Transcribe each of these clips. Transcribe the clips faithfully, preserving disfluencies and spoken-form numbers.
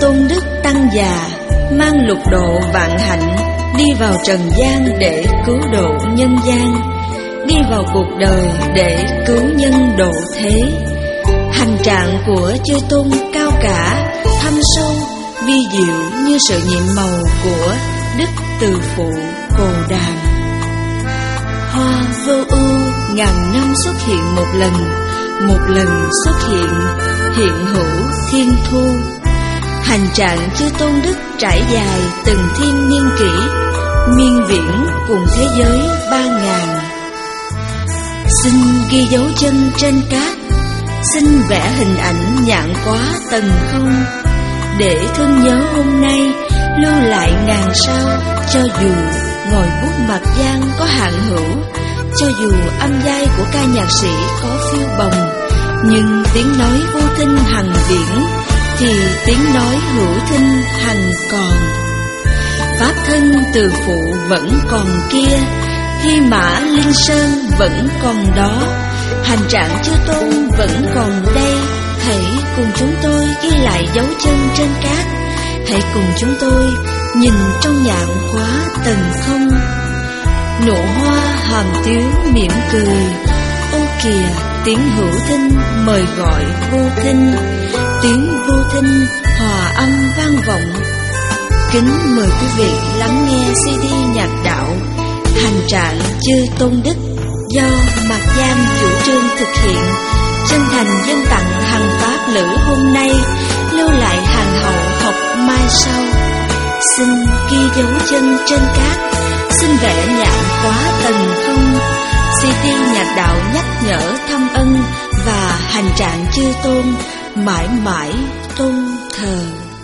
Tôn Đức Tăng già mang lục độ vạn hạnh đi vào trần gian để cứu độ nhân gian, đi vào cuộc đời để cứu nhân độ thế. Hành trạng của chư tôn cao cả, thâm sâu, vi diệu như sự nhiệm màu của Đức Từ Phụ Cồ Đàm. Hoa vô ưu ngàn năm xuất hiện một lần, một lần xuất hiện, hiện hữu thiên thu. Hành trạng chư tôn đức trải dài từng thiên niên kỷ, miên viễn cùng thế giới ba ngàn. Xin ghi dấu chân trên cát, xin vẽ hình ảnh nhạn quá tầng không, để thương nhớ hôm nay lưu lại ngàn sao. Cho dù ngồi bút mặt gian có hạn hữu, cho dù âm giai của ca nhạc sĩ có phiêu bồng, nhưng tiếng nói vô thinh hằng viễn, thì tiếng nói hữu thinh hằng còn. Pháp thân Từ Phụ vẫn còn kia, Hy Mã Linh Sơn vẫn còn đó, hành trạng chư tôn vẫn còn đây. Hãy cùng chúng tôi ghi lại dấu chân trên cát, hãy cùng chúng tôi nhìn trong nhạn khóa tầng không. Nụ hoa hàm tiếu mỉm cười, ô kìa tiếng hữu thinh mời gọi vô thinh, tiếng vô thinh hòa âm vang vọng. Kính mời quý vị lắng nghe xê đê nhạc đạo Hành trạng chư tôn đức do Mạc Giang chủ trương thực hiện. Chân thành dân tặng hàng pháp lữ hôm nay, lưu lại hàng hậu học mai sau. Xin ghi dấu chân trên cát, xin vẽ nhạn quá tầng không. xê đê nhạc đạo nhắc nhở thăm ân và hành trạng chư tôn mãi mãi tôn thờ.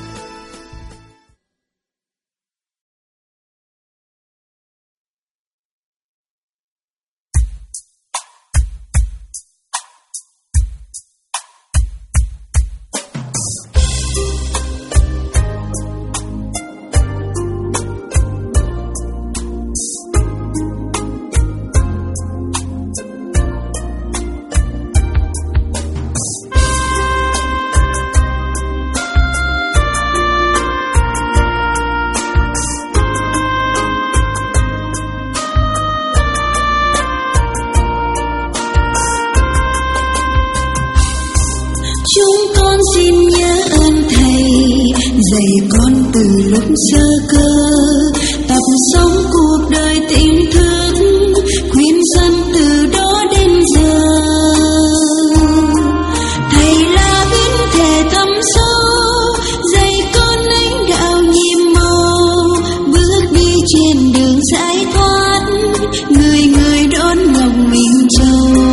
Dạy con từ lúc sơ cơ, tập sống cuộc đời tỉnh thức, khuyên dân từ đó đến giờ. Thầy là biến thể thâm sâu, dạy con lãnh đạo nhiệm màu, bước đi trên đường giải thoát, người người đón ngọc Minh Châu.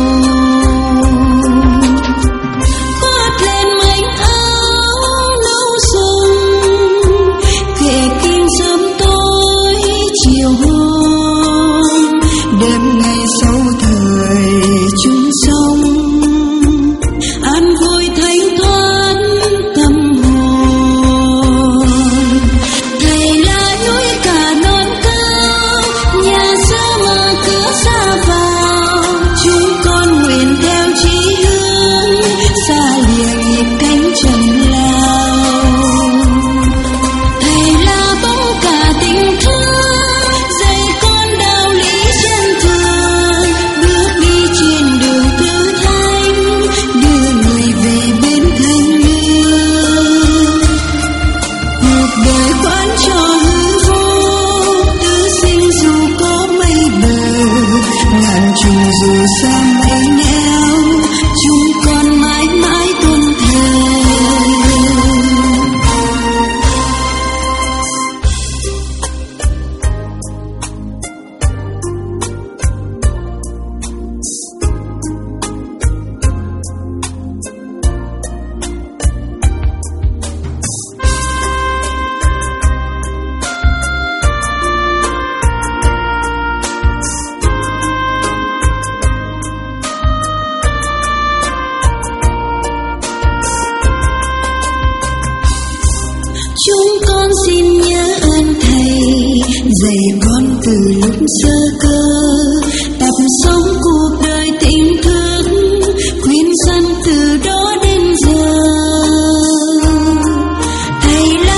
Dạy con từ lúc sơ cơ, tập sống cuộc đời tỉnh thức, khuyên dân từ đó đến giờ. Thầy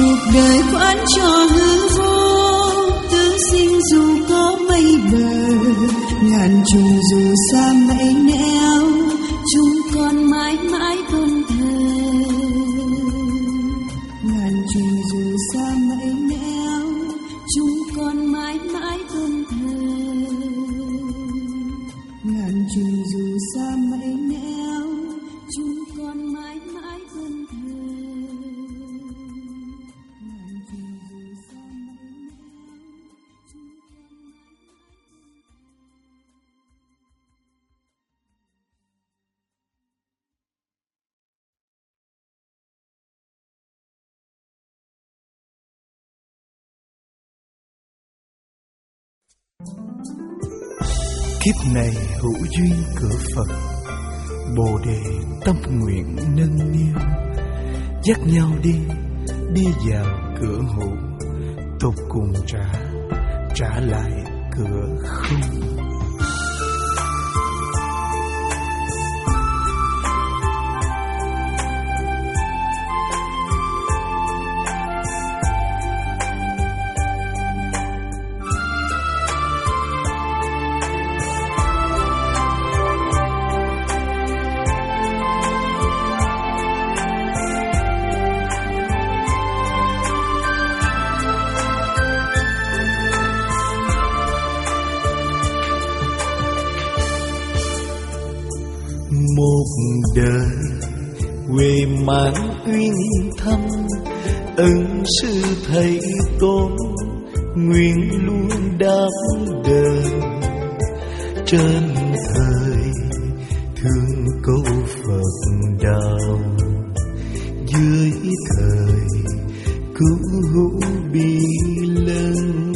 cuộc đời khoán cho hư vô, tứ sinh dù có mây bờ, ngàn trùng dù xa mây neo, chúng con mãi mãi tôn thờ. Ngàn trùng dù xa mây neo, chúng con mãi mãi tôn thờ. Ngàn trùng dù xa mây neo, chúng con mãi mãi tôn thờ. Ngàn trùng dù xa mây neo, chúng con mãi mãi. Kiếp này hữu duyên cửa Phật, Bồ đề tâm nguyện nâng niu, dắt nhau đi, đi vào cửa hữu, tột cùng trả, trả lại cửa không. Một đời quê mãn uyên thâm, ân sư thầy tôn nguyện luôn đáp đền. Trên thời thương câu Phật đạo, dưới thời cứu hữu bi lân.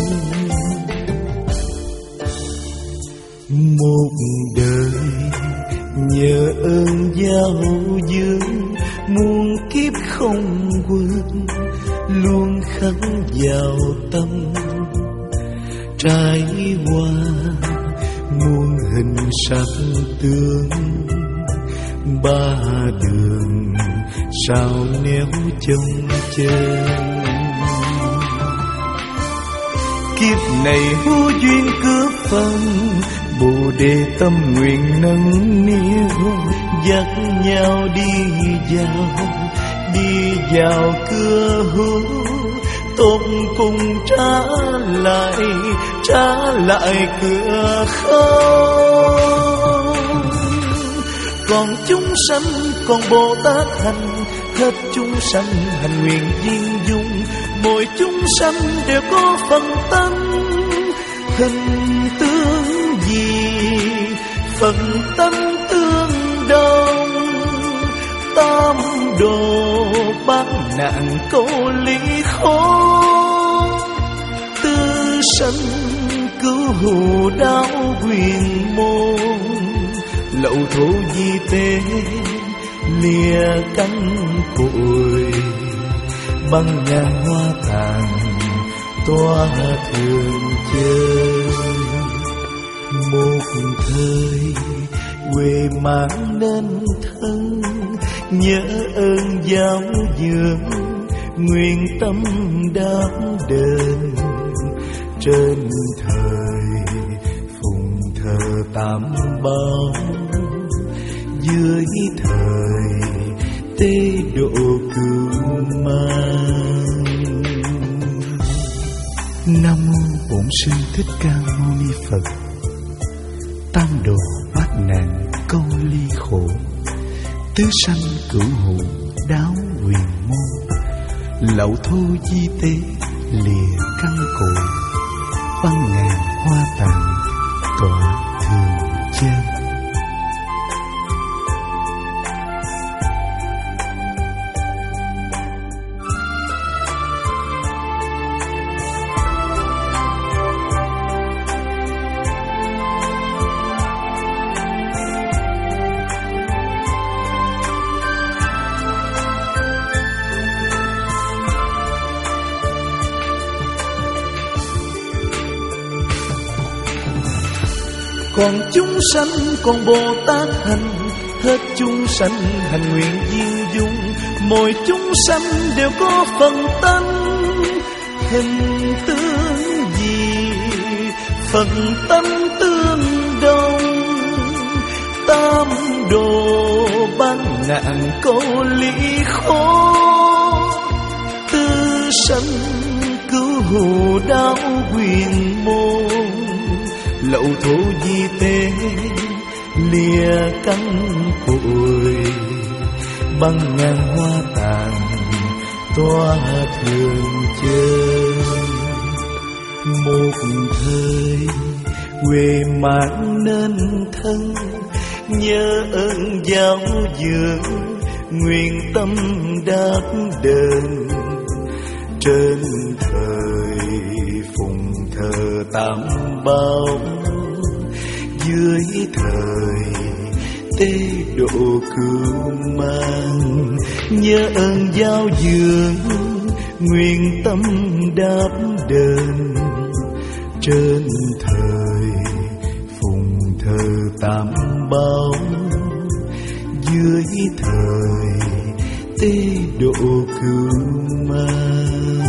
Một đời nhờ ơn giao dương, muôn kiếp không quên, luôn khắc vào tâm. Trải qua muôn hình sắc tương, ba đường sao néo trông chân. Kiếp này hữu duyên cướp phần, Bồ đề tâm nguyện nâng niu, dắt nhau đi vào, đi vào cửa hữu, tột cùng trả lại, trả lại cửa không. Còn chúng sanh, còn Bồ Tát hành, hết chúng sanh hành nguyện viên dung. Mỗi chúng sanh đều có phần tâm, hình tướng gì phần tâm tương đồng. Tam đồ bán nạn câu lý khó, tư sanh cứu hữu đạo quyền môn. Lậu thổ di tế lìa cánh cội, băng ngàn hoa tàn tỏa thường chơi. Một thời quê mãn nên thân, nhớ ơn giáo dưỡng nguyện tâm đáp đền. Trên thời phụng thờ tam bảo, dưới thời tế độ cửu mang. Nam mô Bổn Sư Thích Ca Mâu Ni Phật. Tam đồ bát nạn câu ly khổ, tứ sanh cửu hữu đáo quyền môn. Lậu thô di tế lìa căn cội, băng ngàn hoa tàn tỏa thường chân. Còn chúng sanh, còn Bồ Tát hành, hết chúng sanh hành nguyện viên dung. mỗi chúng sanh đều có phần tánh. Hình tướng gì phần tánh tương đồng, tam đồ bát nạn câu lý khó. Tư sanh cứu hộ đạo quyền môn, lậu thổ di tế lìa căn cội. Băng ngàn hoa tàn tỏa thường chơi. Một thời quê mãn nên thân, nhớ ơn giáo dưỡng nguyện tâm đáp đền. Trên thời phụng thờ tam bảo, dưới thời tế độ cưu mang. Nhớ ơn giáo dưỡng nguyện tâm đáp đền. Trên thời phụng thờ tam bảo, dưới thời tế độ cưu mang.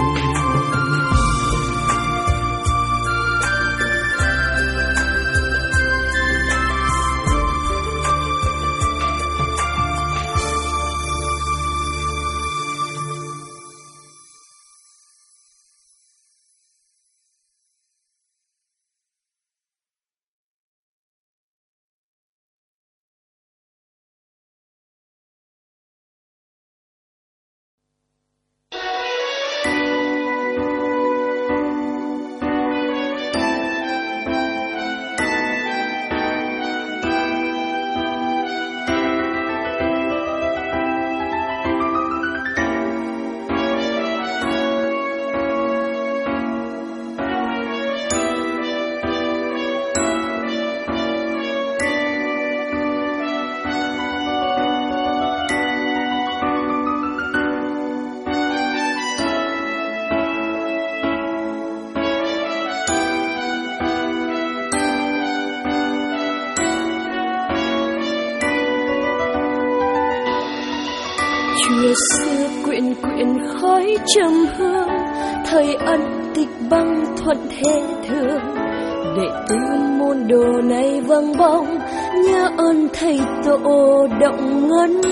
Chùa xưa quyện quyện khói trầm hương, thầy ân tịch băng thuận thế thường. Đệ tử môn đồ này vâng bóng, nhớ ơn thầy tổ động ngân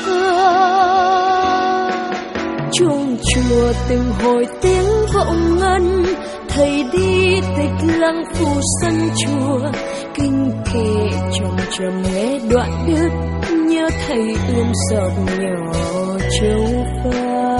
xưa. Chuông chùa từng hồi tiếng vọng ngân, thầy đi tịch lăng phủ sân chùa. Kinh kệ trầm trầm nghe đoạn đứt, nhớ thầy ươm giọt nhỏ châu pha.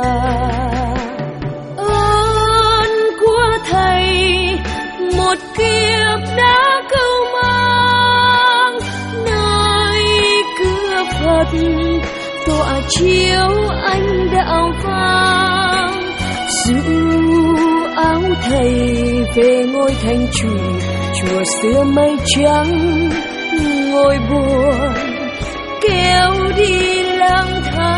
Ơn của thầy một kiếp đã cưu mang, nơi cửa Phật tỏa chiếu ánh đạo vang. Giữ áo thầy về ngôi thành chủ, chùa xưa mây trắng ngồi buồn kéo đi lang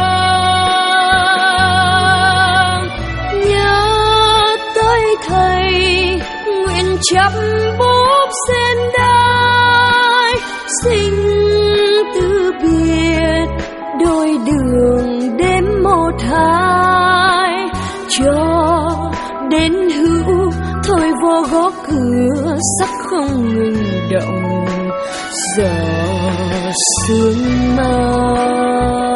thang. Nhớ tới thầy nguyện chắp búp sen đai, sinh từ biệt đôi đường đêm một hai. Cho đến hữu thôi vô gõ cửa sắc không ngừng động, gió sương mai.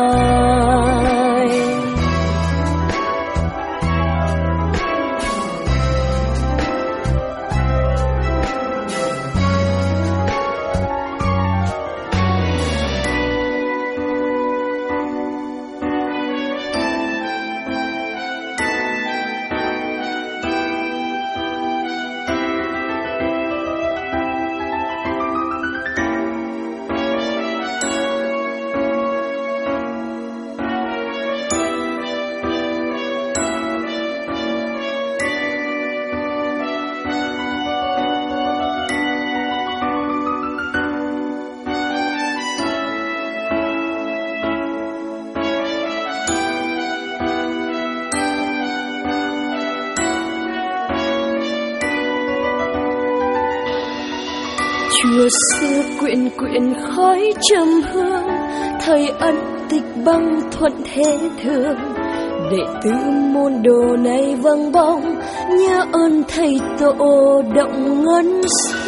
chùa xưa quyện quyện khói trầm hương, thầy ân tịch băng thuận thế thường. Đệ tử môn đồ này vâng bóng, nhớ ơn thầy tổ động ngân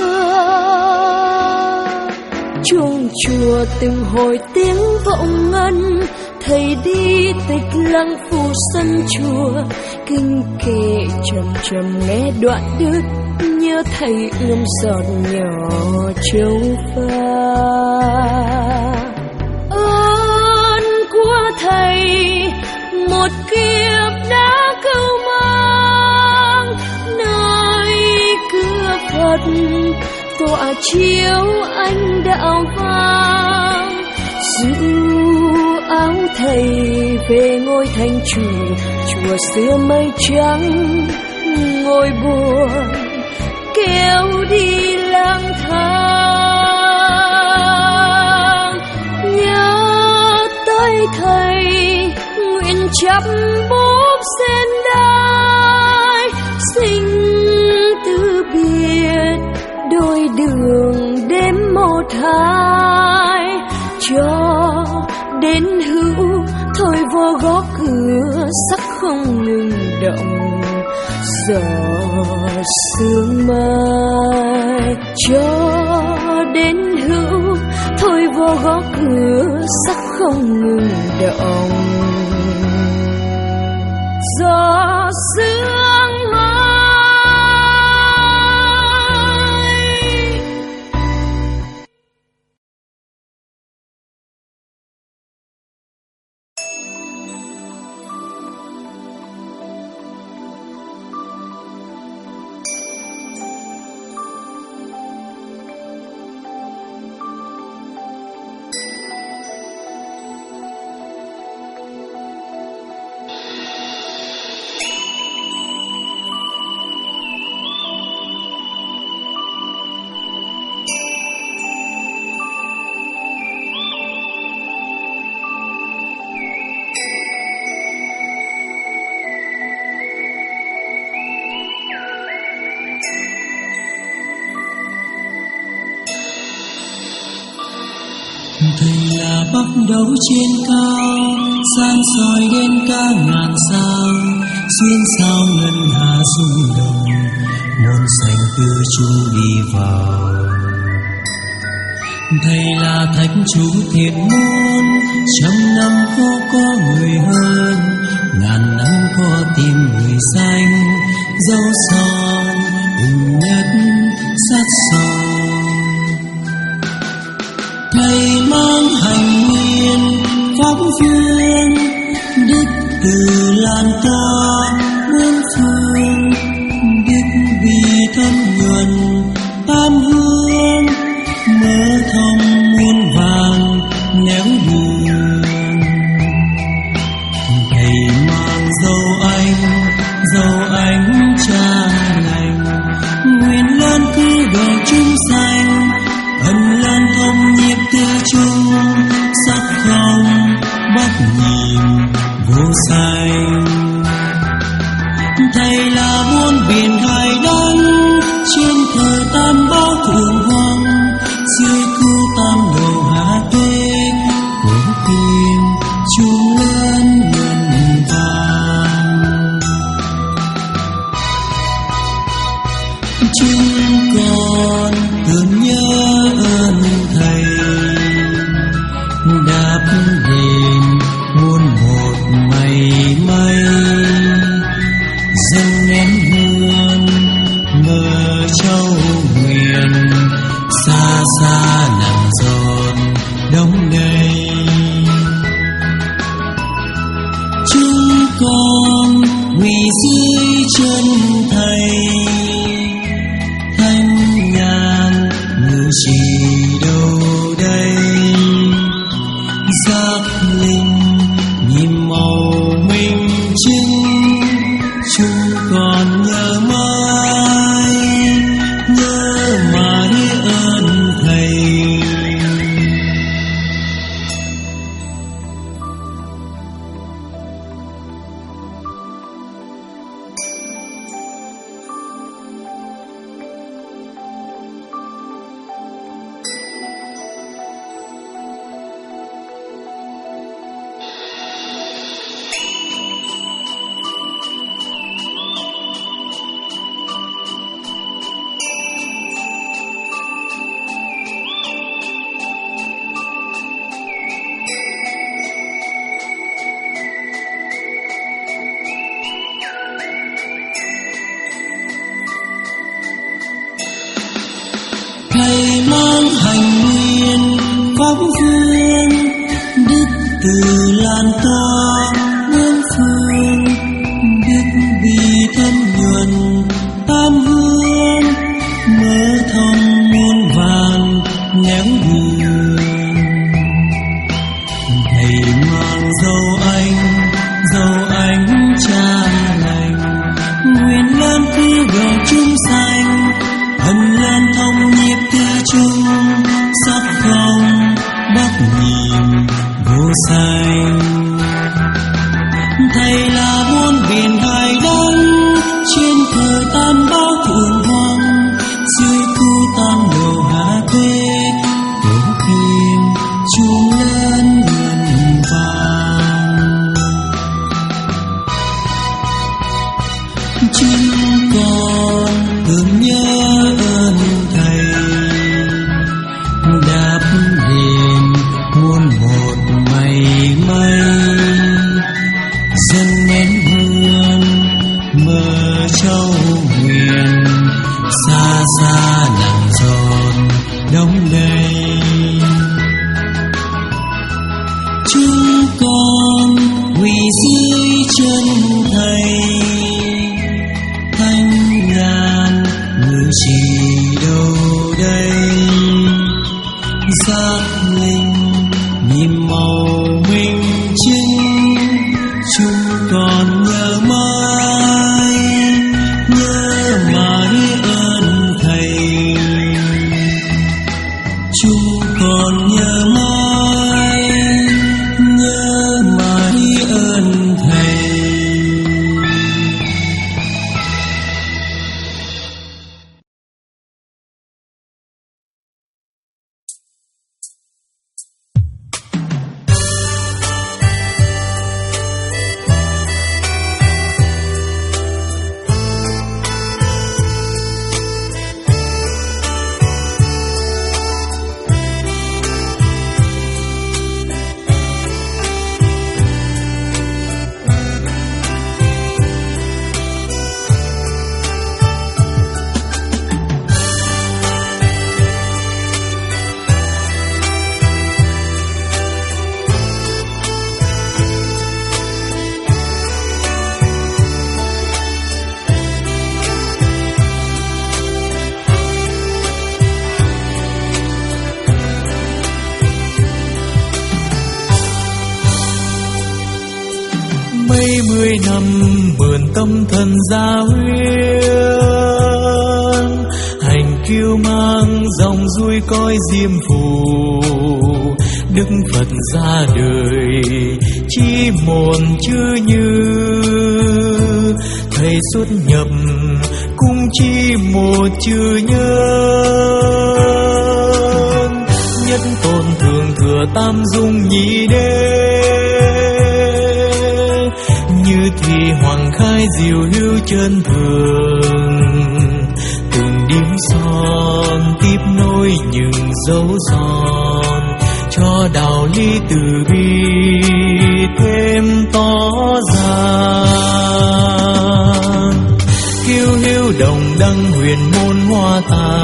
xưa. Chuông chùa từng hồi tiếng vọng ngân, thầy đi tịch lăng phủ sân chùa. Kinh kệ trầm trầm nghe đoạn đứt, nhớ thầy ươm giọt nhỏ châu pha. Ơn của thầy một kiếp đã cưu mang, nơi cửa Phật tỏa chiếu ánh đạo vang. Giữ áo thầy về ngôi thành chùa, chùa xưa mây trắng ngồi buồn kéo đi lang thang. Nhớ tới thầy nguyện chắp búp sen đai, sinh từ biệt đôi đường đêm một hai. Cho đến hữu thôi vô gõ cửa sắc không ngừng động, gió sương mai. Cho đến hữu thôi vô gõ cửa sắc không ngừng động, gió sương mai. Thầy là bắt đầu trên cao, san soi đến cả ngàn sao, xuyên sao ngân hà rung động, muôn xanh từ chung đi vào. Thầy là thánh chủ thiện môn, trăm năm khó có người hơn, ngàn năm có tìm người xanh, dấu son ưng nhất sát son. Thầy mang hành nguyên pháp duyên, đức từ lan tỏa muôn phương, đức vì thân nguồn tam hương, mở thông muôn vàng néo đường. Thầy mang dấu anh, dấu ánh cha lành, nguyện lan cứu độ chúng sanh, ân lan thông nhịp tư chung, sắc không bắt nhìn vô sanh. Thầy là muôn biển hải đăng, trên thờ tam bảo thượng hoàng, dưới cứu tam đầu hạ tuế, cố tìm chung lớn ngân vàng. Chúng con tưởng nhớ ơn thầy, đáp đền muôn một mây mây, dâng nén hương mơ châu nguyện, xa xa nặng giòn đống đầy. Chúng con quỳ dưới chân thầy, thanh nhàn ngự trị thầy mang hành nguyên pháp vương, đức từ lan tỏa muôn phương, biết vì thân nhuần tam hương, mơ thông muôn vàn nẻo đường. Thầy mang dấu anh, dấu anh cha lành, nguyện lan cứ vào chúng sanh, ân lan thông nhịp tư chung, sắc không bắc nhìn vô sanh. Thầy là muôn biển hải đăng, trên thời tam bá thượng hoàng, dưới cứu tam đồ hạ thế, tổ kim chuông lớn ngân vàng. Chúng con tưởng nhớ ơn thầy, đáp đền muôn một mây mây, dân nén hương mơ châu huyền, xa xa làng giòn đông đầy. Chúng con quỳ dưới chân thầy, thanh nhàn ngự trì đâu đây, giác linh nhìn màu minh chứng. Chúng con nhớ mãi, nhớ mãi ơn thầy. Chúng con nhớ mãi, nhớ mãi ơn thầy. mấy mươi năm mượn tâm thần gia huyết, hành kiêu mang dòng ruồi coi diêm phù. Đức Phật ra đời chỉ một chữ như, thầy xuất nhập cũng chỉ một chữ nhân. Nhất tôn thường thừa tam dung nhị đế, như thì hoàng khai diệu hữu chân thường. Từng điểm son tiếp nối những dấu son, cho đạo lý từ bi thêm tỏ ra. Kiêu hữu đồng đăng huyền môn hoa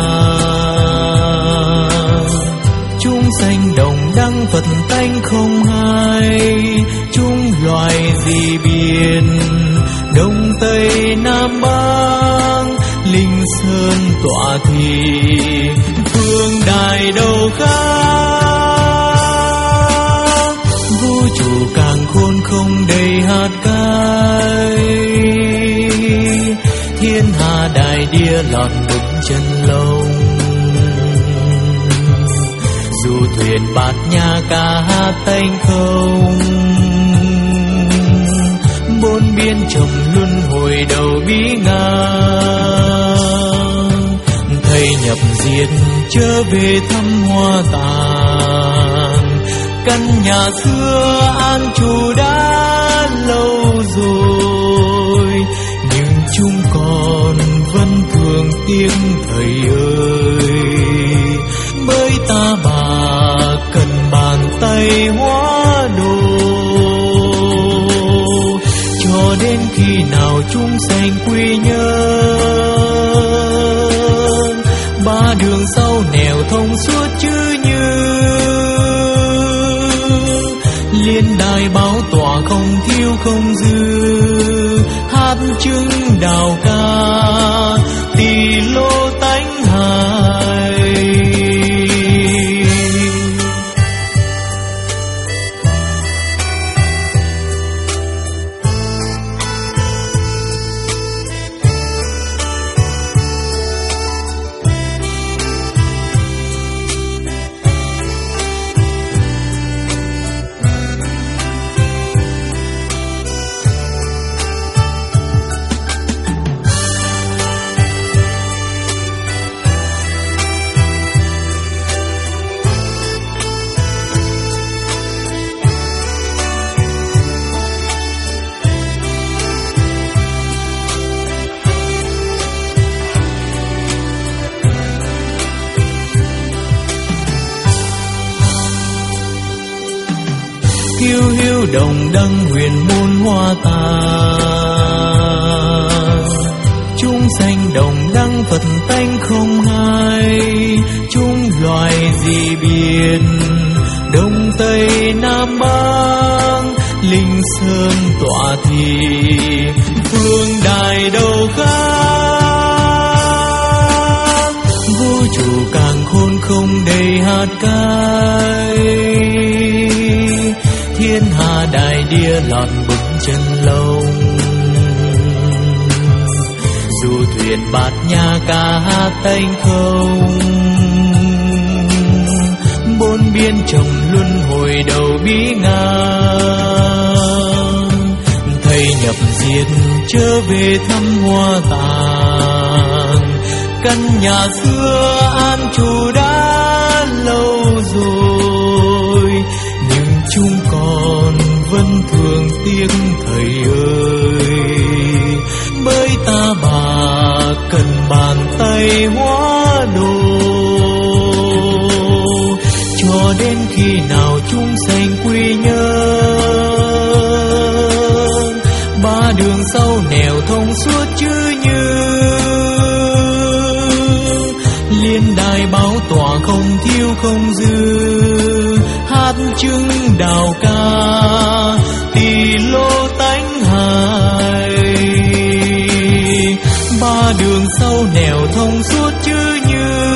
tàn, chúng sanh đồng đăng Phật tánh không hai. Chúng loài gì biển đông tây nam bắc, linh sơn tọa thị phương đài đâu khác. Vũ trụ càng khôn không đầy hạt cát, thiên hà đại địa lọt đục chân lông. Dù thuyền bát nhã ca hát tênh không, bốn biên trồng luân hồi đầu bí ngang. Thầy nhập diệt trở về thăm hoa tàn, căn nhà xưa an trú đã lâu rồi, nhưng chúng con vẫn thương tiếc thầy ơi. Bởi ta bà cần bàn tay hóa đồ, cho đến khi nào chúng sanh quy nhân. Ba đường sau nẻo suốt chứ như liên đài báo tỏa không thiếu không dư, hát chứng đào ca tỳ lô tánh hài. Hiu hiu đồng đăng huyền môn hoa tàn, chúng sanh đồng đăng Phật tánh không hai. Chúng loài gì biển đông tây nam bắc, linh sơn tọa thì phương đài đâu khác. Vũ trụ càng khôn không đầy hạt cát, thiên hà đại địa lọt bực chân lông. Dù thuyền bát nhã ca hát tênh không, bốn biên trồng luân hồi đầu bí ngàn. Thầy nhập diệt trở về thăm hoa tàn, căn nhà xưa an trú đã lâu rồi, nhưng chúng con vẫn thương tiếc thầy ơi. Bởi ta bà cần bàn tay hóa đồ, cho đến khi nào chúng sanh quy nhân. Ba đường sau nẻo thông suốt chứ như liên đài báo tỏa không thiếu không dư, hát chứng đào ca tỳ lô tánh hài. Ba đường sau nẻo thông suốt chứ như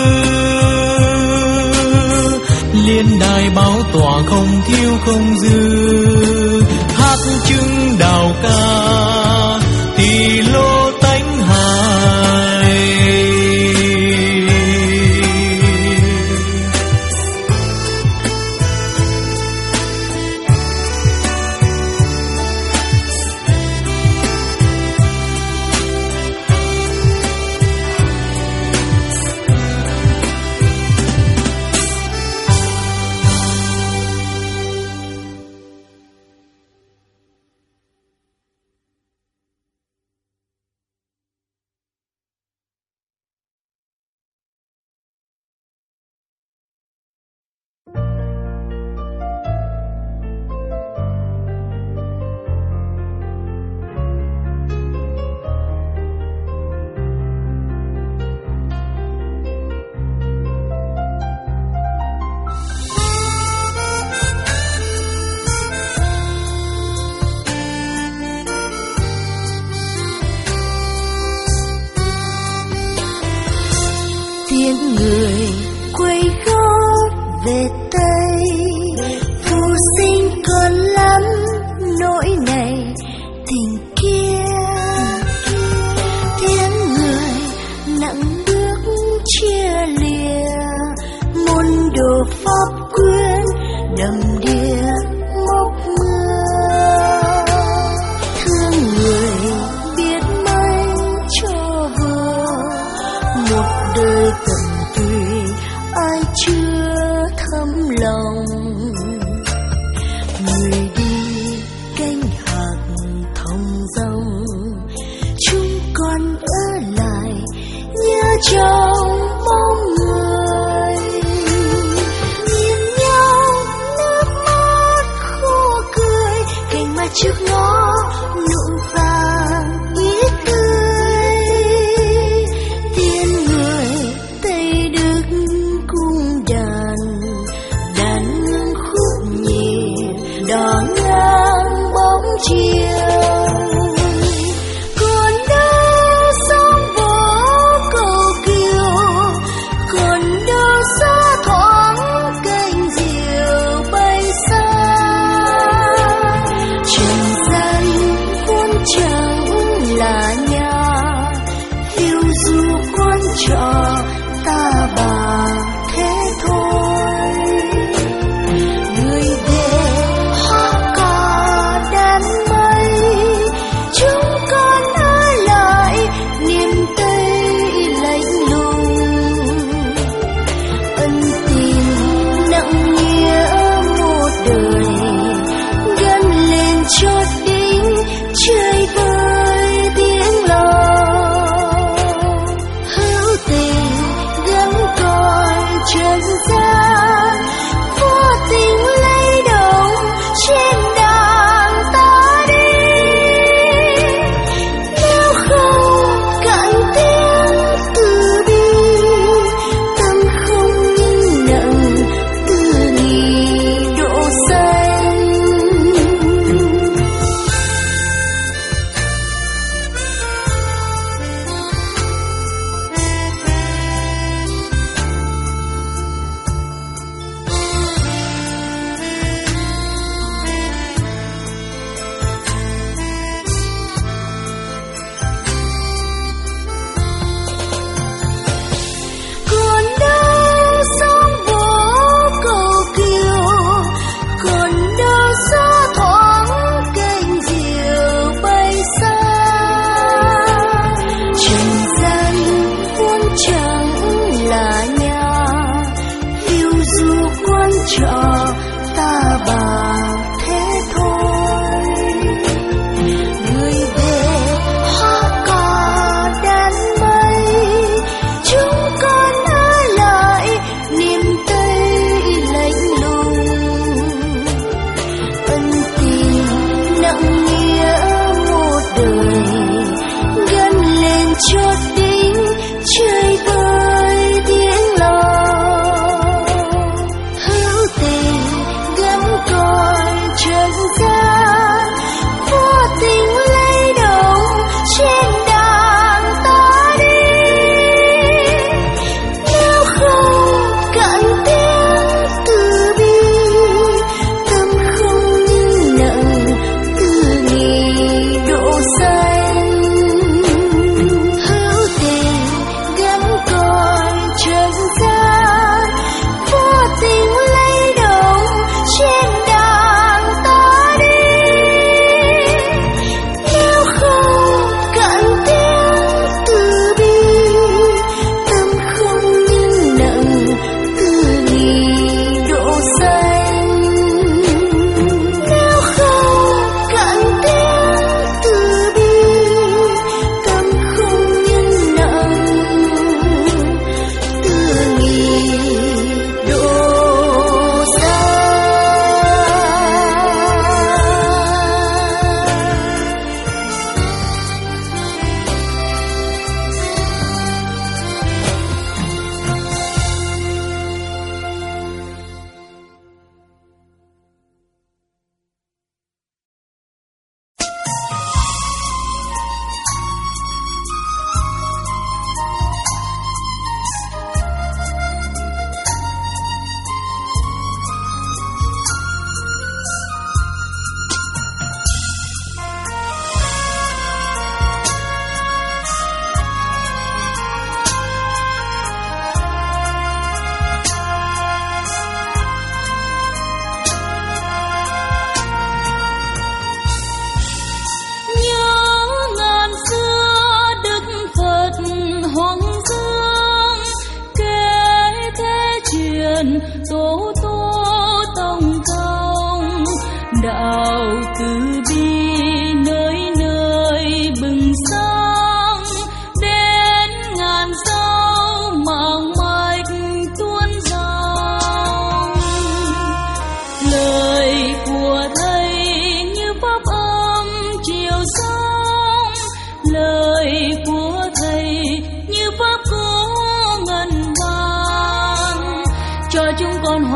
liên đài báo tỏa không thiếu không dư, hát chứng đào ca tỳ lô tánh hài. tiếng người quay gót về Tây, phù sinh còn lắm nỗi này tình kia. Tiếng người nặng bước chia lìa, môn đồ pháp quyến đầm đìa mốc mưa. Thương người biết mấy cho vừa, một đời tận tụy ai chưa thấm lòng. Người đi canh hạt thông dòng, chúng con ở lại nhớ trong mong người. Nhìn nhau nước mắt khô cười, cành mai trước ngõ nụ vàng ít tươi. Tiên người Tây Đức cung đàn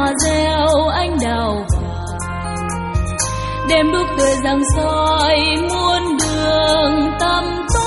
hòa reo anh đào vàng, đêm đuốc tươi giăng soi muôn đường tăm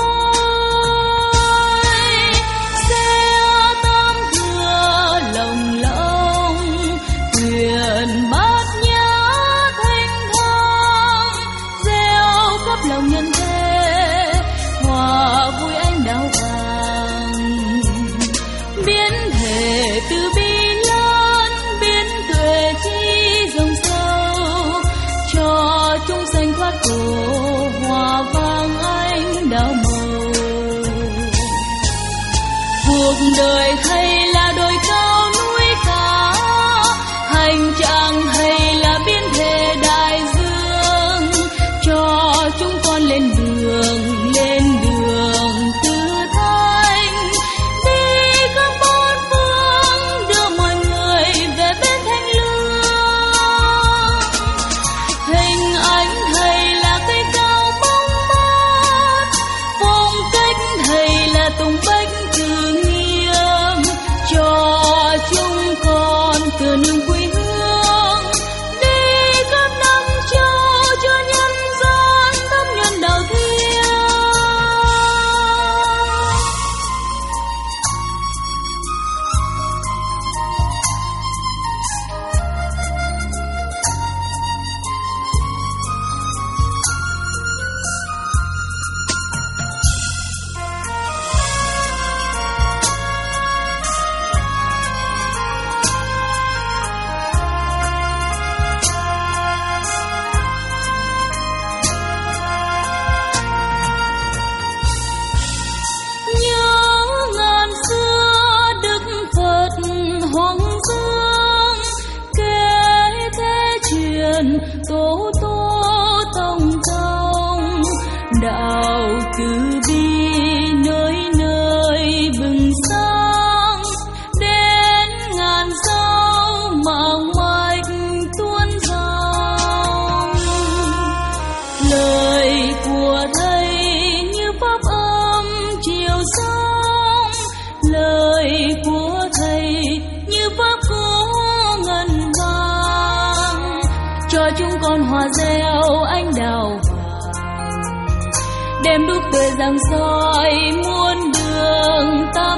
tối. Xe tam thừa lồng lộng, thuyền bát nhã thanh thang, reo khắp lòng nhân thế hòa vui anh đào vàng. Biến thể từ bi lớn, biến tuệ chi dòng sâu, cho chúng sanh thoát khổ hòa vang anh đào màu. Cuộc đời hay là đồi cao núi cao, hành trạng hay là biến thể đại dương, cho chúng con lên đường, lên đường tứ thanh, đi khắp bốn phương đưa mọi người về bên thanh lương. Hình ảnh thầy là cây cao bóng mát, phong cách thầy là tùng bách từ nghiêm, cho chúng con từ nương quê hương, đi khắp năm châu cho nhân gian thấm nhuần đạo thiên. Nhớ ngàn xưa Đức Phật Hoàng Dương, kể thế truyền tổ tô tông tông, đạo từ bi nơi nơi bừng sáng, đến ngàn sao mạng mạch tuôn dòng. Lời của thầy như pháp âm chiều sóng, lời của thầy như pháp có ngân vàng, cho chúng con hòa reo anh đào vàng, đêm đuốc tươi giăng soi muôn đường tăm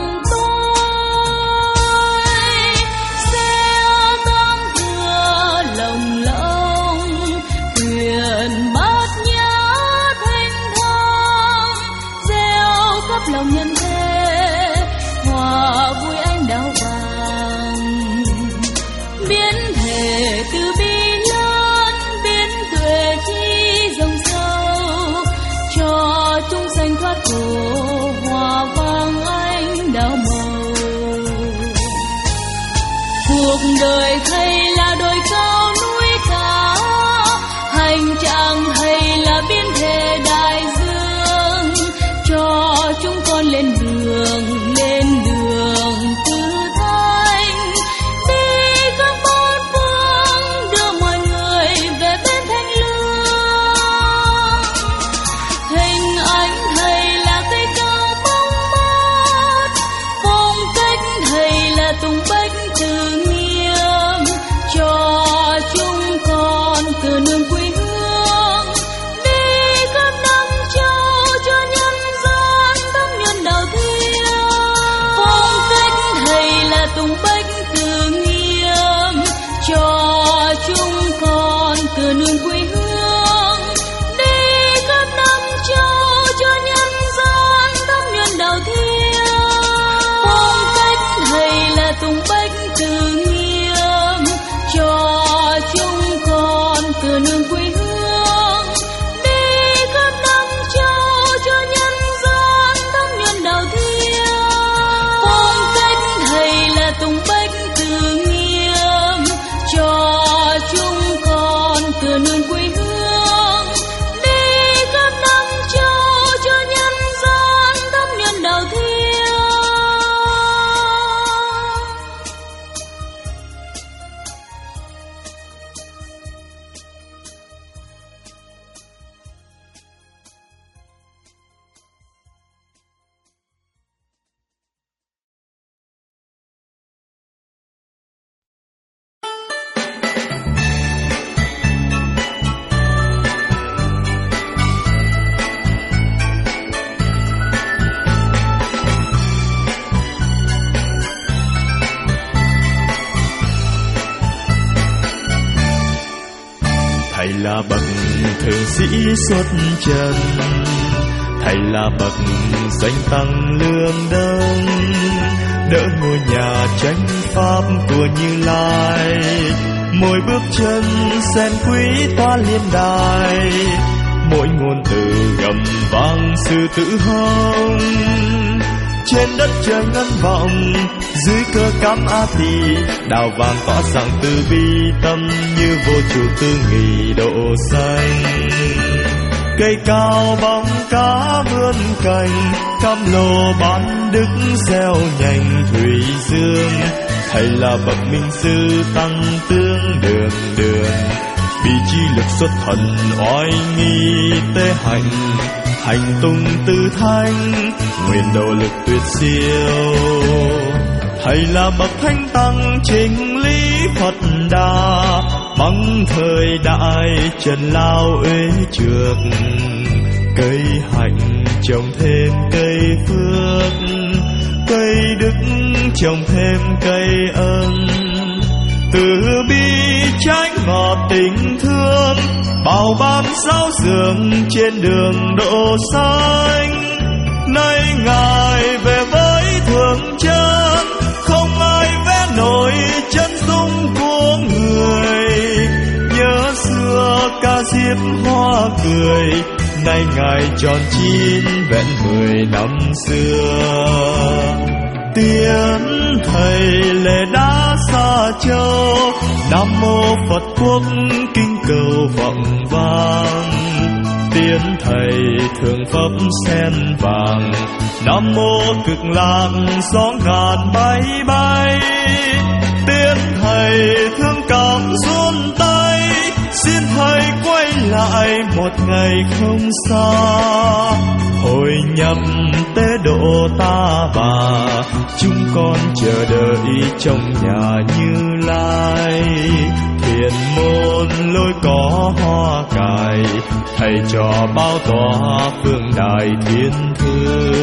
tối. Xe tam thừa lồng lộng, thuyền bát nhã thanh thang, reo khắp lòng nhân thế hòa vui anh đào vàng. Biến thể từ bi lớn, biến tuệ chi dòng sâu, cho chúng sanh thoát khổ hòa vang anh đào màu. Cuộc đời hay là đồi cao núi cao, hành trạng hay là biến thể đại dương, cho chúng con lên đường, lên đường tứ thanh, đi khắp bốn phương đưa mọi người về bên thanh lương. Hình ảnh thầy là cây cao bóng mát, phong cách thầy là tùng bách từ nghiêm, bậc thượng sĩ xuất trần, thầy là bậc danh tăng lương đơn, đỡ ngôi nhà chánh pháp của Như Lai. Mỗi bước chân sen quý toa liên đài, mỗi ngôn từ gầm vang sự tự hồng. Trên đất trời ngân vọng, dưới cơ cám A Tỳ, đào vàng tỏa sáng từ bi tâm như vô chủ tư nghỉ độ xanh. Cây cao bóng cá vươn cành, cam lồ bán đức gieo nhành thủy dương. Thầy là bậc minh sư tăng tương đường đường, bị chi lực xuất thần oai nghi tế hành. Hành tung tư thanh, nguyện độ lực tuyệt siêu. Thầy là bậc thánh tăng chính lý Phật Đà, băng thời đại trần lao uế trượt. Cây hạnh trồng thêm cây phước, cây đức trồng thêm cây ơn. Từ bi trái ngọt tình thương, bao ban giáo dưỡng trên đường độ xanh. Nay Ngài về với thượng chân, không ai vẽ nổi chân dung của người. Nhớ xưa ca diếp hoa cười, nay Ngài tròn chín vẹn mười năm xưa. Tiếng thầy lễ đã xa châu, Nam mô Phật Quốc kinh cầu vọng vang. Tiếng thầy thường pháp sen vàng, Nam mô Cực Lạc gió ngàn bay bay. Tiếng thầy thương cảm run tay, xin thầy quay lại một ngày không xa. Hồi nhập tế độ ta bà, chúng con chờ đợi trong nhà Như Lai. Thiền môn lối có hoa cài, thầy trò bao tỏa phương đài thiên thư.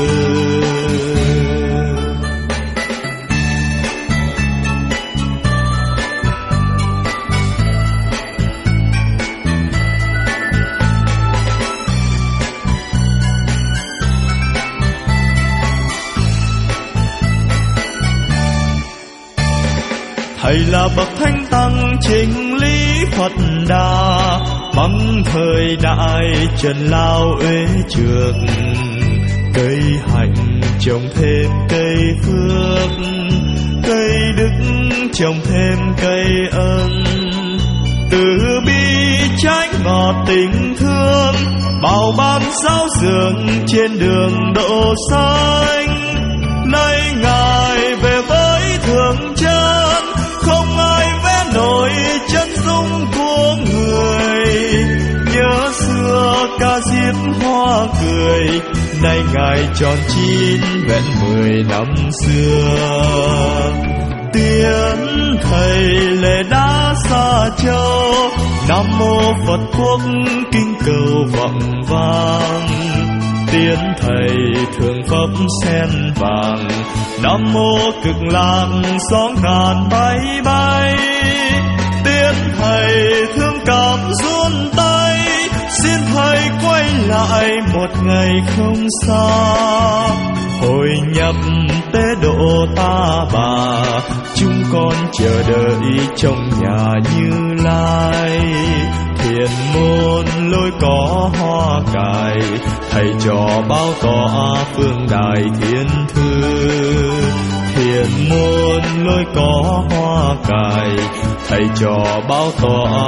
Thầy là bậc thánh tăng chính lý Phật Đà, băng thời đại trần lao uế trượt. Cây hạnh trồng thêm cây phước, cây đức trồng thêm cây ơn. Từ bi trái ngọt tình thương, bao ban giáo dưỡng trên đường độ xanh. Nay Ngài về với thượng chân, không ai vẽ nổi chân dung của người. Nhớ xưa ca diếp hoa cười, nay Ngài tròn chín vẹn mười năm xưa. Tiếng thầy lễ đã xa châu, Nam mô Phật Quốc kinh cầu vọng vang. Tiếng thầy thường pháp sen vàng, Nam mô Cực Lạc gió ngàn bay bay. Tiếng thầy thương cảm run tay, xin thầy quay lại một ngày không xa. Hồi nhập tế độ ta bà, chúng con chờ đợi trong nhà Như Lai. Thiền môn lối có hoa cài, thầy trò bao tỏa phương đài thiên thư. Thiền môn lối có hoa cài, thầy trò bao tỏa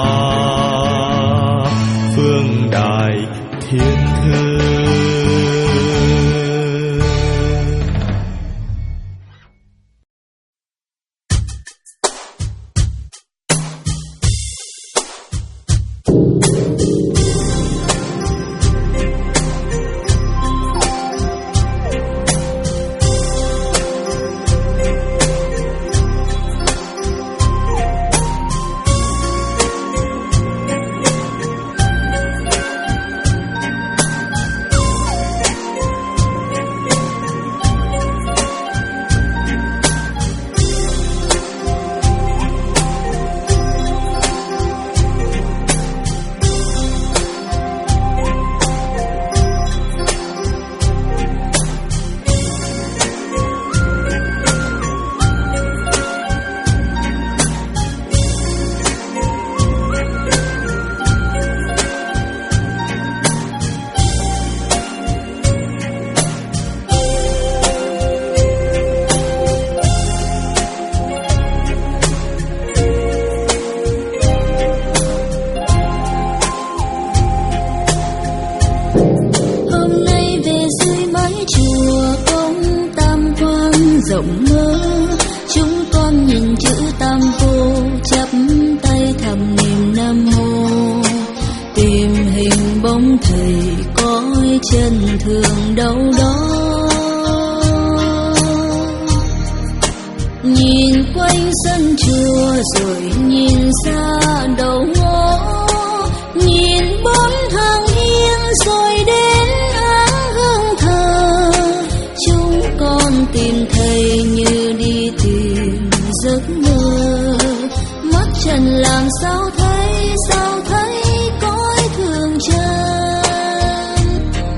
phương đài thiên thư. quanh sân chùa rồi nhìn ra đầu ngõ, nhìn bốn hàng hiên rồi đến áng hương thờ. Chúng con tìm thầy như đi tìm giấc mơ, mắt trần làm sao thấy, sao thấy cõi thường chân.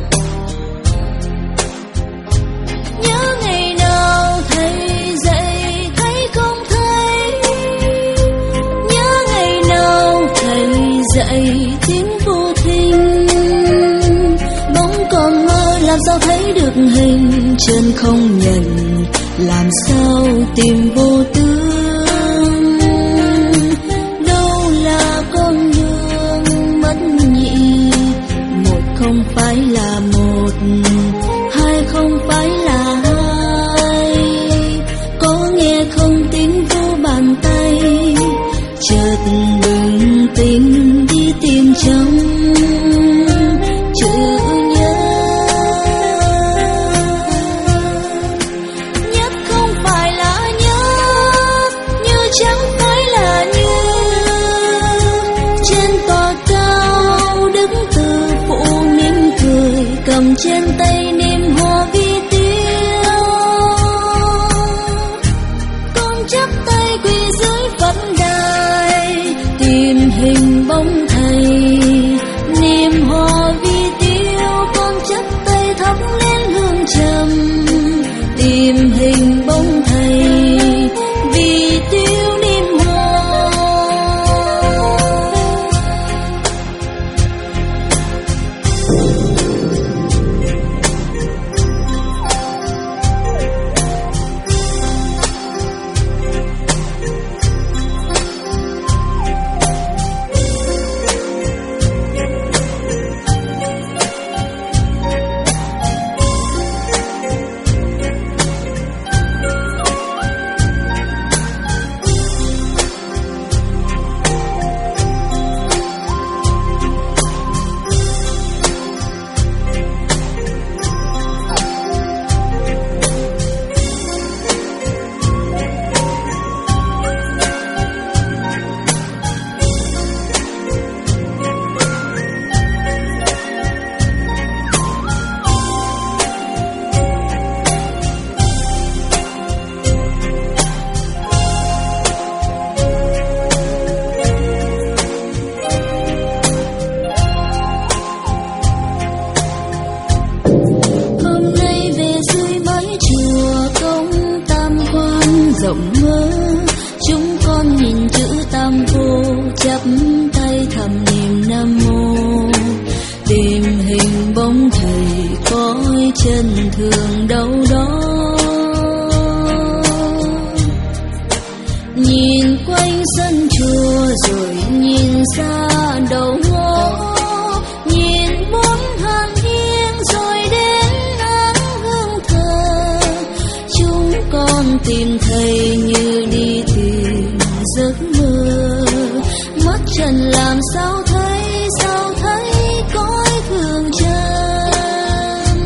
Nhớ ngày nào thầy dạy thấy không thấy, nhớ ngày nào thầy dạy tiếng vô thinh. Bóng còn mơ làm sao thấy được hình, chân không nhận làm sao tìm vô tướng. Đâu là con đường mất nhị, một không phải là một, hai không phải là hai. Có nghe không tiếng vô bàn tay, chợt bừng tỉnh đi tìm trong chữ nhớ. Nhất không phải là nhất, như chẳng phải là như. Trên tòa cao đứng từ phụ mỉm cười, cầm trên tay niềm hoa vi tiêu. Con chắp tay quỳ dưới Phật đài, tìm hình bóng thầy, niềm hoa vi tiêu. Con chắp tay thắp lên hương trầm, tìm hình bóng thầy, vì tiêu niềm hoa. Rộng mơ chúng con nhìn chữ tam vô, chắp tay thầm niệm nam mô. Tìm hình bóng thầy cõi chân thường đâu đó, nhìn quanh sân chùa rồi nhìn ra đầu ngõ, nhìn bốn hàng hiên rồi đến áng hương thờ. Chúng con tìm thầy như đi tìm giấc mơ, mắt trần làm sao thấy, sao thấy cõi thường chân.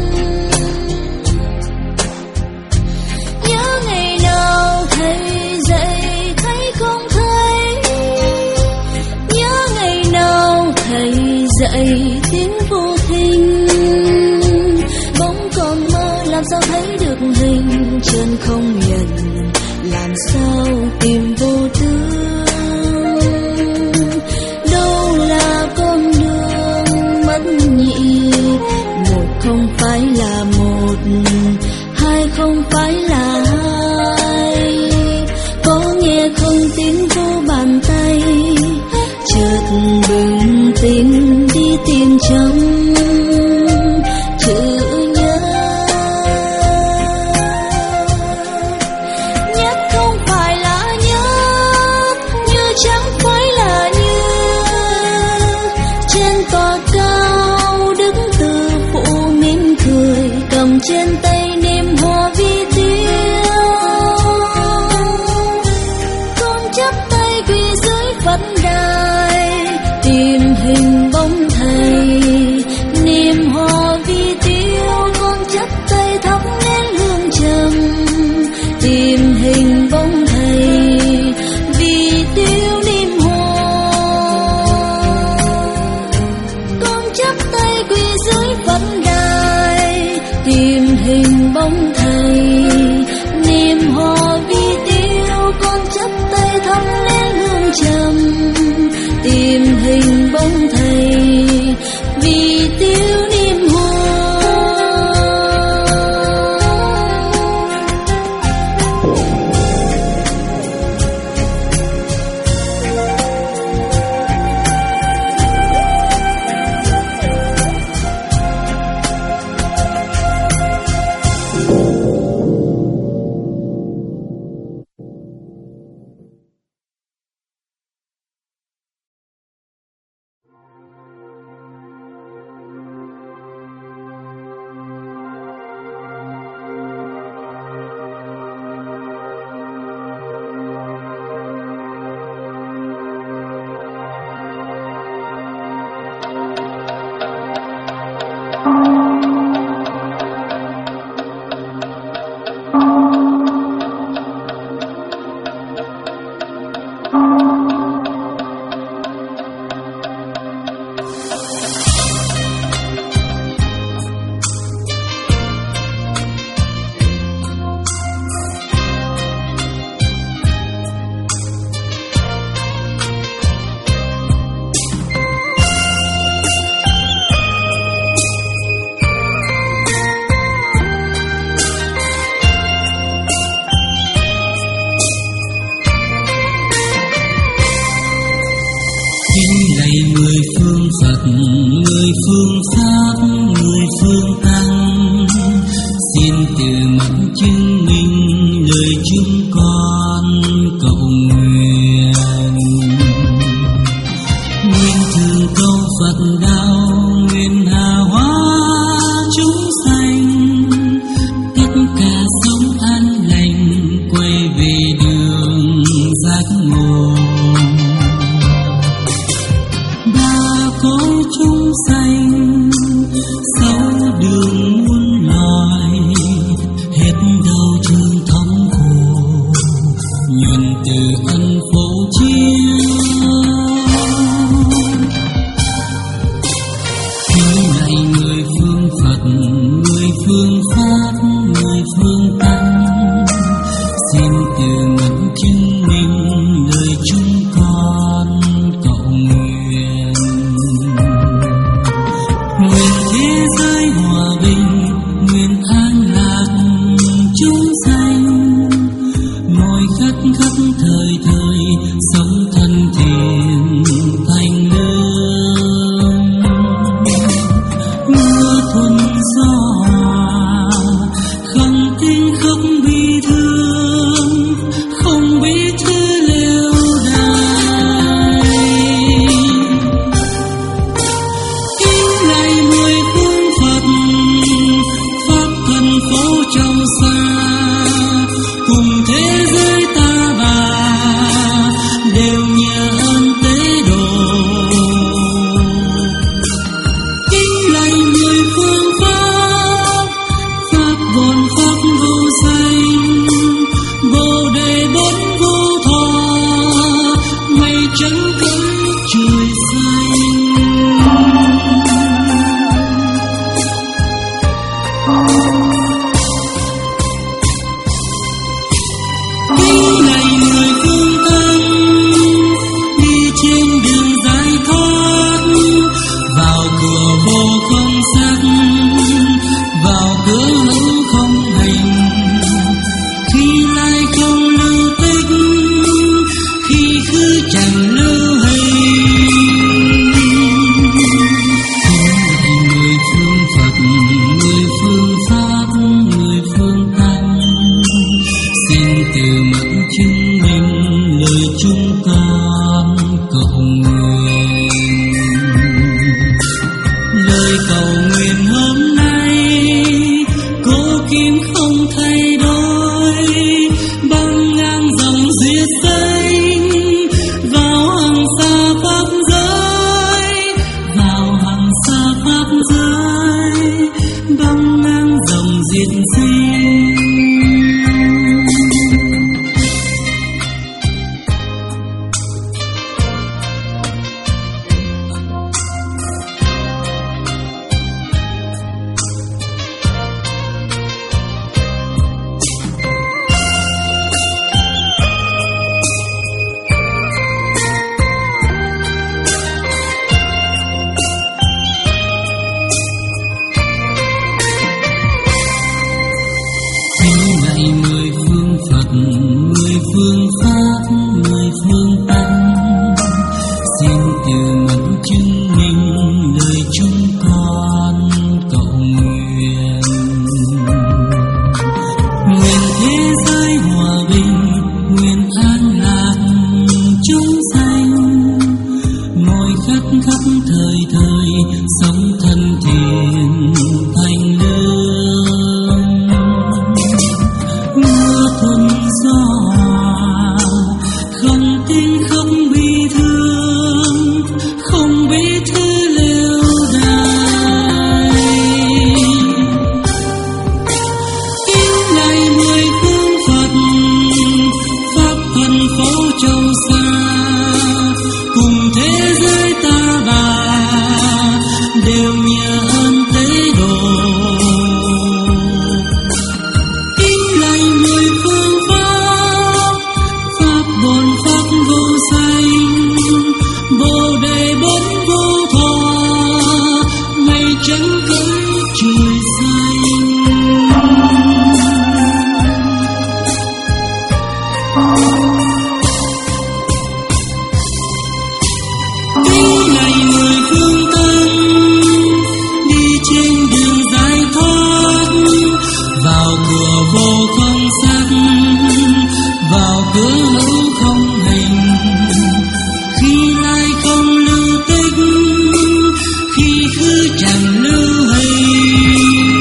Nhớ ngày nào thầy dạy thấy không thấy, nhớ ngày nào thầy dạy tiếng vô thinh. Bóng còn mơ làm sao thấy được hình, chân không nhận làm sao tìm vô tướng. Đâu là con đường mất nhị, một không phải là một, hai không phải là hai. Có nghe không tiếng vô bàn tay, chợt bừng tỉnh đi tìm trong chữ nhớ. Nhất không phải là nhất, như chẳng phải là như. Trên tòa cao đứng từ phụ mỉm cười, cầm trên tay niềm hoa vi tiêu. chúng con cầu nguyện. Nguyện thường câu Phật đạo, nguyện hạ hóa chúng sanh, tất cả sống an lành quay về đường giác ngộ. Ba cõi chúng sanh sáu đường muôn loài, hết đau thương thống khổ, nguyện từ ân phổ chiếu. Kính lạy người phương Phật, người phương Pháp, người phương Tăng, xin từ ngẩn chứng minh lời chúng con cầu nguyện. Nguyện thế giới hòa bình, nguyện an lạc chúng sanh, mọi khắc khắc thời thời sống thân thiện thành lương. Mưa thuận gió hòa, không tiếng khóc bi thương, không biết thứ lêu đài. Kính lạy mười phương Phật, pháp thần phố trong xa, cùng thế giới ta bà đều nhờ ơn tế độ. Kính lạy mười phương pháp, pháp bổn pháp vô sanh, bồ đề bốn vô thọ, mây trắng cõi trời xanh. Kính lạy mười phương tăng, đi trên đường giải thoát, vào cửa vô không sắc, vào cửa hữu không hình, khi lai không lưu tích, khi khứ chẳng lưu hình. Kính lạy người phương Phật, người phương Pháp, người phương Tăng, xin từ mẫn chứng minh lời chúng con cầu nguyện. Lời cầu nguyện hôm nay cố kim không thay đổi, băng ngang dòng diệt sinh vào hàng xa pháp giới, vào hàng xa pháp giới, băng ngang dòng diệt sinh. Kính lạy mười phương Phật, người phương Pháp, người phương Tăng, xin từ mẫn chứng minh lời chúng con cầu nguyện. Nguyện thế giới hòa bình, nguyện an lạc chúng sanh, mọi khắc khắc thời thời sống thân thiện thành lương. hứa hữu không hình, khi lai không lưu tích, khi khứ chẳng lưu hình.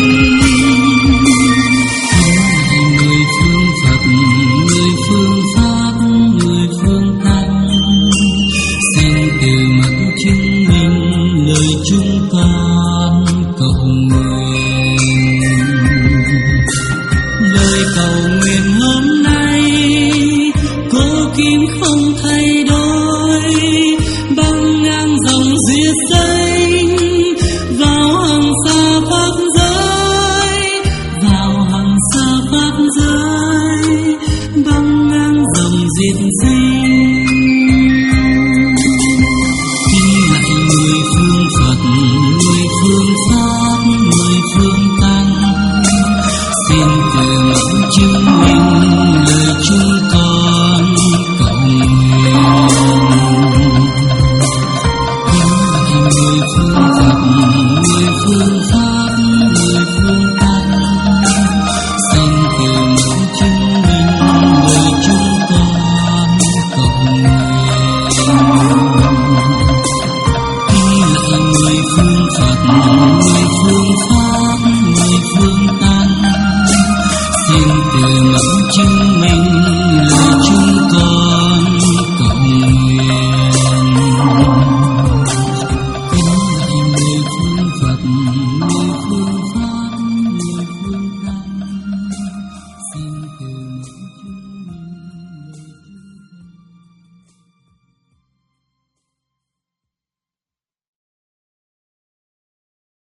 Người phương Phật, người phương Pháp, người phương Tăng, xin từ mặt chứng minh lời chúng con cầu nguyện. Lời cầu nguyện hôm nay cố kim không thay đổi, băng ngang dòng diệt xanh vào hàng xa pháp giới, vào hàng xa pháp giới, băng ngang dòng diệt